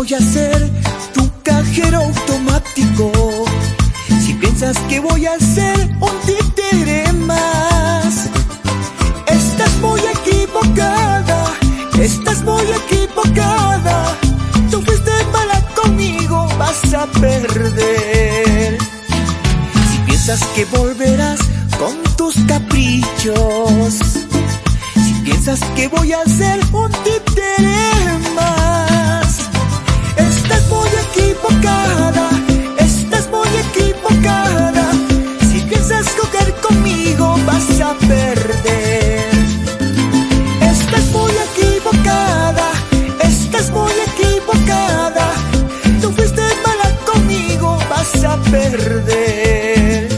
voy a ser tu cajero automático. Si piensas que voy a ser un títere más, estás muy equivocada, estás muy equivocada. Tú fuiste mala conmigo, vas a perder. Si piensas que volverás con tus caprichos, si piensas que voy a ser un títere más, estás muy equivocada, estás muy equivocada. Si piensas jugar conmigo, vas a perder. Estás muy equivocada, estás muy equivocada. Tú fuiste mala conmigo, vas a perder.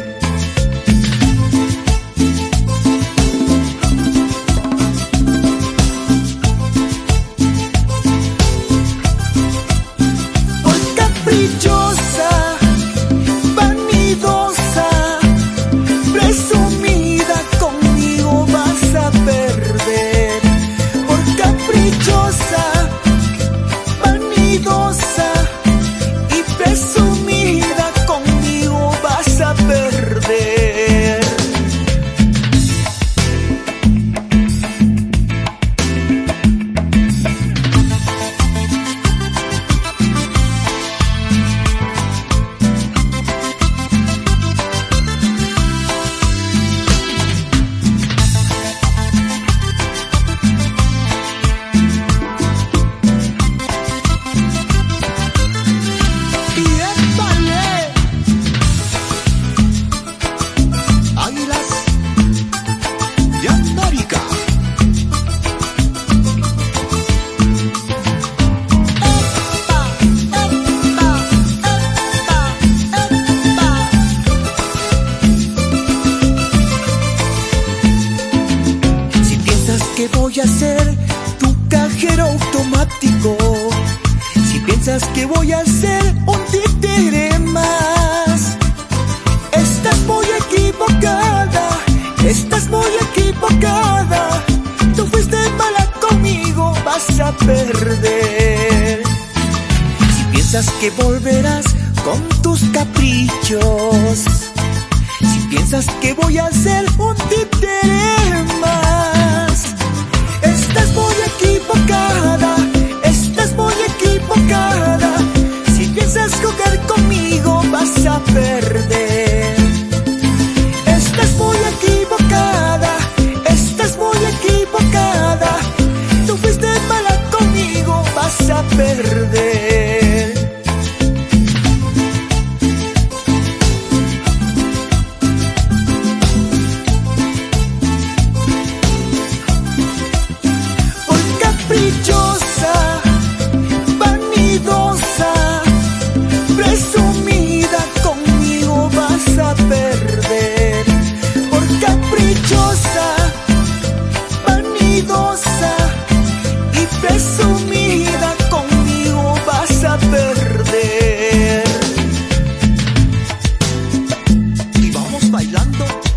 Por caprichosa, vanidosa, presumida, conmigo vas a perder. Por caprichosa, vanidosa y presumida, conmigo vas a perder. Que voy a ser tu cajero automático, si piensas que voy a ser un títere más, estás muy equivocada, estás muy equivocada. Tú fuiste mala conmigo, vas a perder. Si piensas que volverás con tus caprichos, si piensas que voy a ser un títere más, estás muy equivocada, estás muy equivocada. Si piensas jugar conmigo, vas a perder. Estás muy equivocada, estás muy equivocada. Tú fuiste mala conmigo, vas a perder. Caprichosa, vanidosa, presumida, conmigo vas a perder. Por caprichosa, vanidosa y presumida, conmigo vas a perder. Y vamos bailando.